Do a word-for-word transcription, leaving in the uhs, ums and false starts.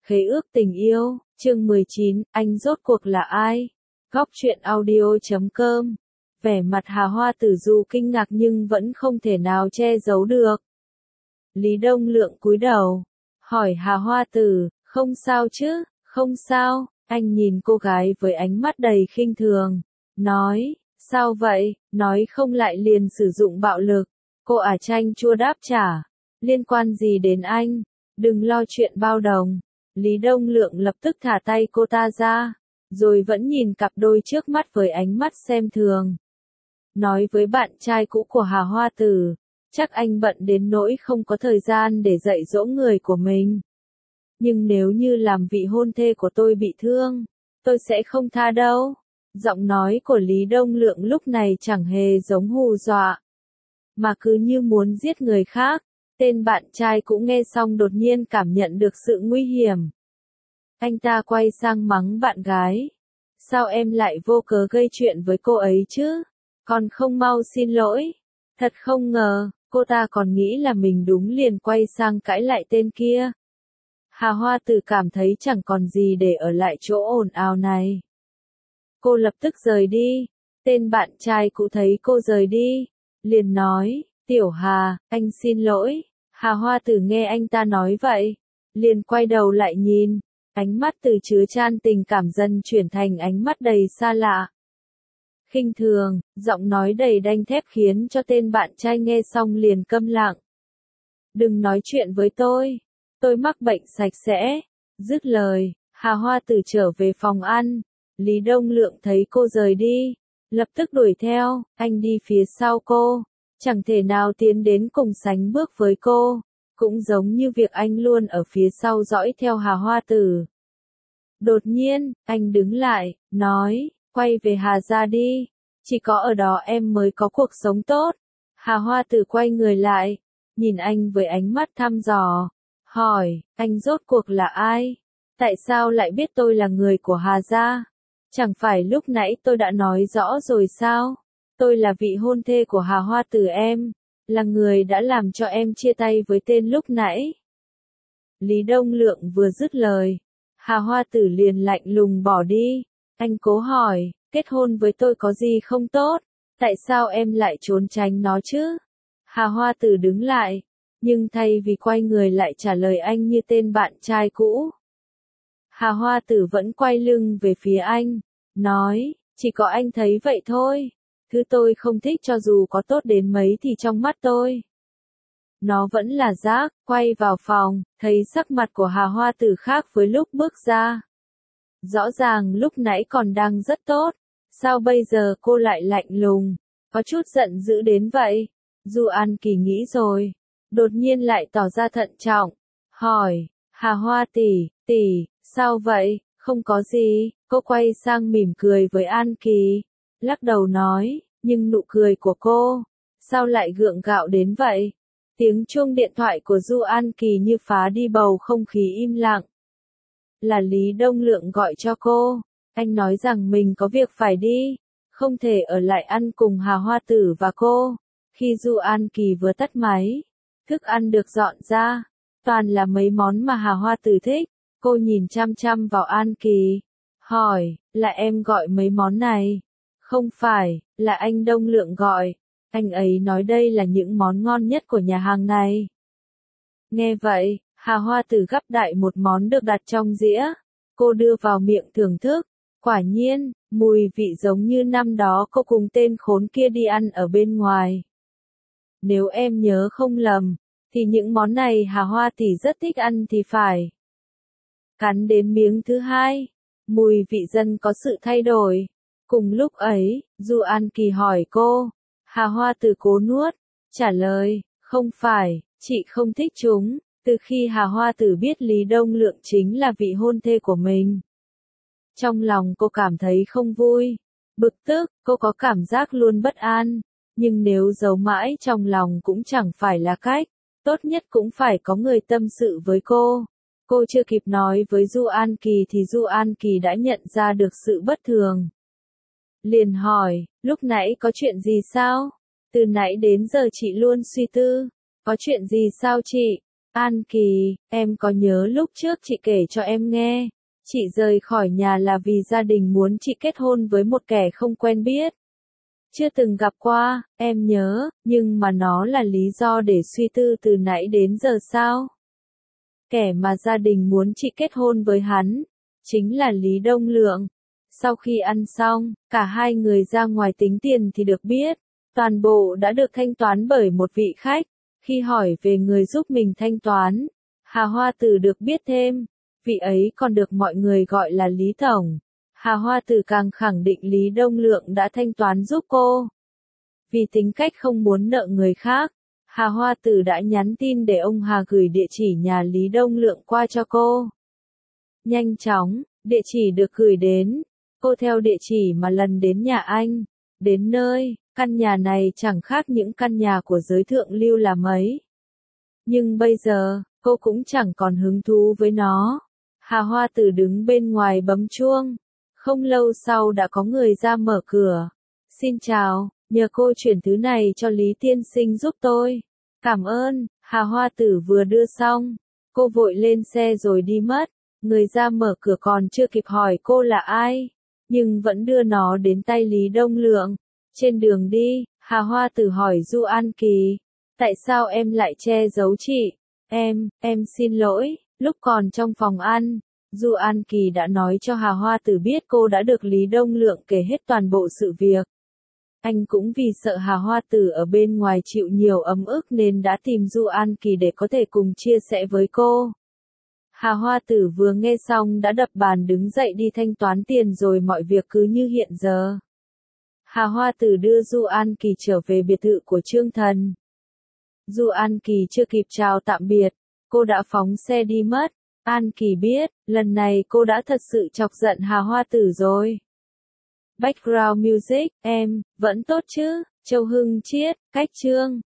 Khế ước tình yêu, chương mười chín, anh rốt cuộc là ai? Góc truyện audio chấm com. Vẻ mặt Hà Hoa Tử dù kinh ngạc nhưng vẫn không thể nào che giấu được. Lý Đông Lượng cúi đầu, hỏi Hà Hoa Tử, không sao chứ, không sao, anh nhìn cô gái với ánh mắt đầy khinh thường, nói, sao vậy, nói không lại liền sử dụng bạo lực, cô ả chanh chua đáp trả, liên quan gì đến anh, đừng lo chuyện bao đồng. Lý Đông Lượng lập tức thả tay cô ta ra, rồi vẫn nhìn cặp đôi trước mắt với ánh mắt xem thường. Nói với bạn trai cũ của Hà Hoa Tử, chắc anh bận đến nỗi không có thời gian để dạy dỗ người của mình. Nhưng nếu như làm vị hôn thê của tôi bị thương, tôi sẽ không tha đâu. Giọng nói của Lý Đông Lượng lúc này chẳng hề giống hù dọa, mà cứ như muốn giết người khác. Tên bạn trai cũng nghe xong đột nhiên cảm nhận được sự nguy hiểm. Anh ta quay sang mắng bạn gái. Sao em lại vô cớ gây chuyện với cô ấy chứ? Còn không mau xin lỗi. Thật không ngờ, cô ta còn nghĩ là mình đúng liền quay sang cãi lại tên kia. Hà Hoa Tử cảm thấy chẳng còn gì để ở lại chỗ ồn ào này. Cô lập tức rời đi. Tên bạn trai cũ thấy cô rời đi, liền nói, Tiểu Hà, anh xin lỗi. Hà Hoa Tử nghe anh ta nói vậy, liền quay đầu lại nhìn, ánh mắt từ chứa chan tình cảm dần chuyển thành ánh mắt đầy xa lạ. Khinh thường, giọng nói đầy đanh thép khiến cho tên bạn trai nghe xong liền câm lặng. Đừng nói chuyện với tôi, tôi mắc bệnh sạch sẽ. Dứt lời, Hà Hoa Tử trở về phòng ăn, Lý Đông Lượng thấy cô rời đi, lập tức đuổi theo, anh đi phía sau cô. Chẳng thể nào tiến đến cùng sánh bước với cô, cũng giống như việc anh luôn ở phía sau dõi theo Hà Hoa Tử. Đột nhiên, anh đứng lại, nói, quay về Hà gia đi, chỉ có ở đó em mới có cuộc sống tốt. Hà Hoa Tử quay người lại, nhìn anh với ánh mắt thăm dò, hỏi, anh rốt cuộc là ai? Tại sao lại biết tôi là người của Hà gia? Chẳng phải lúc nãy tôi đã nói rõ rồi sao? Tôi là vị hôn thê của Hà Hoa Tử em, là người đã làm cho em chia tay với tên lúc nãy. Lý Đông Lượng vừa dứt lời, Hà Hoa Tử liền lạnh lùng bỏ đi. Anh cố hỏi, kết hôn với tôi có gì không tốt, tại sao em lại trốn tránh nó chứ? Hà Hoa Tử đứng lại, nhưng thay vì quay người lại trả lời anh như tên bạn trai cũ. Hà Hoa Tử vẫn quay lưng về phía anh, nói, chỉ có anh thấy vậy thôi. Thứ tôi không thích cho dù có tốt đến mấy thì trong mắt tôi, nó vẫn là rác. Quay vào phòng, thấy sắc mặt của Hà Hoa Tử khác với lúc bước ra. Rõ ràng lúc nãy còn đang rất tốt, sao bây giờ cô lại lạnh lùng, có chút giận dữ đến vậy? Du An Kỳ nghĩ rồi, đột nhiên lại tỏ ra thận trọng, hỏi, Hà Hoa tỷ, tỷ, sao vậy? Không có gì, cô quay sang mỉm cười với An Kỳ. Lắc đầu nói, nhưng nụ cười của cô, sao lại gượng gạo đến vậy? Tiếng chuông điện thoại của Du An Kỳ như phá đi bầu không khí im lặng. Là Lý Đông Lượng gọi cho cô, anh nói rằng mình có việc phải đi, không thể ở lại ăn cùng Hà Hoa Tử và cô. Khi Du An Kỳ vừa tắt máy, thức ăn được dọn ra, toàn là mấy món mà Hà Hoa Tử thích. Cô nhìn chăm chăm vào An Kỳ, hỏi, là em gọi mấy món này? Không phải, là anh Đông Lượng gọi. Anh ấy nói đây là những món ngon nhất của nhà hàng này. Nghe vậy, Hà Hoa Tử gắp đại một món được đặt trong dĩa. Cô đưa vào miệng thưởng thức. Quả nhiên, mùi vị giống như năm đó cô cùng tên khốn kia đi ăn ở bên ngoài. Nếu em nhớ không lầm, thì những món này Hà Hoa tỷ rất thích ăn thì phải. Cắn đến miếng thứ hai, mùi vị dần có sự thay đổi. Cùng lúc ấy, Du An Kỳ hỏi cô, Hà Hoa Tử cố nuốt, trả lời, không phải, chị không thích chúng. Từ khi Hà Hoa Tử biết Lý Đông Lượng chính là vị hôn thê của mình, trong lòng cô cảm thấy không vui, bực tức, cô có cảm giác luôn bất an, nhưng nếu giấu mãi trong lòng cũng chẳng phải là cách, tốt nhất cũng phải có người tâm sự với cô. Cô chưa kịp nói với Du An Kỳ thì Du An Kỳ đã nhận ra được sự bất thường. Liền hỏi, lúc nãy có chuyện gì sao? Từ nãy đến giờ chị luôn suy tư, có chuyện gì sao chị? An Kỳ, em có nhớ lúc trước chị kể cho em nghe, chị rời khỏi nhà là vì gia đình muốn chị kết hôn với một kẻ không quen biết. Chưa từng gặp qua, em nhớ, nhưng mà nó là lý do để suy tư từ nãy đến giờ sao? Kẻ mà gia đình muốn chị kết hôn với hắn, chính là Lý Đông Lượng. Sau khi ăn xong, cả hai người ra ngoài tính tiền thì được biết, toàn bộ đã được thanh toán bởi một vị khách. Khi hỏi về người giúp mình thanh toán, Hà Hoa Tử được biết thêm, vị ấy còn được mọi người gọi là Lý Tổng. Hà Hoa Tử càng khẳng định Lý Đông Lượng đã thanh toán giúp cô. Vì tính cách không muốn nợ người khác, Hà Hoa Tử đã nhắn tin để ông Hà gửi địa chỉ nhà Lý Đông Lượng qua cho cô. Nhanh chóng, địa chỉ được gửi đến, cô theo địa chỉ mà lần đến nhà anh. Đến nơi, căn nhà này chẳng khác những căn nhà của giới thượng lưu là mấy. Nhưng bây giờ, cô cũng chẳng còn hứng thú với nó. Hà Hoa Tử đứng bên ngoài bấm chuông. Không lâu sau đã có người ra mở cửa. Xin chào, nhờ cô chuyển thứ này cho Lý Tiên Sinh giúp tôi. Cảm ơn, Hà Hoa Tử vừa đưa xong. Cô vội lên xe rồi đi mất. Người ra mở cửa còn chưa kịp hỏi cô là ai, nhưng vẫn đưa nó đến tay Lý Đông Lượng. Trên đường đi, Hà Hoa Tử hỏi Du An Kỳ, tại sao em lại che giấu chị? Em, em xin lỗi, lúc còn trong phòng ăn, Du An Kỳ đã nói cho Hà Hoa Tử biết cô đã được Lý Đông Lượng kể hết toàn bộ sự việc. Anh cũng vì sợ Hà Hoa Tử ở bên ngoài chịu nhiều ấm ức nên đã tìm Du An Kỳ để có thể cùng chia sẻ với cô. Hà Hoa Tử vừa nghe xong đã đập bàn đứng dậy đi thanh toán tiền rồi mọi việc cứ như hiện giờ. Hà Hoa Tử đưa Du An Kỳ trở về biệt thự của Trương Thần. Du An Kỳ chưa kịp chào tạm biệt, cô đã phóng xe đi mất. An Kỳ biết, lần này cô đã thật sự chọc giận Hà Hoa Tử rồi. Background music, em, vẫn tốt chứ, Châu Hưng Chiết, cách chương.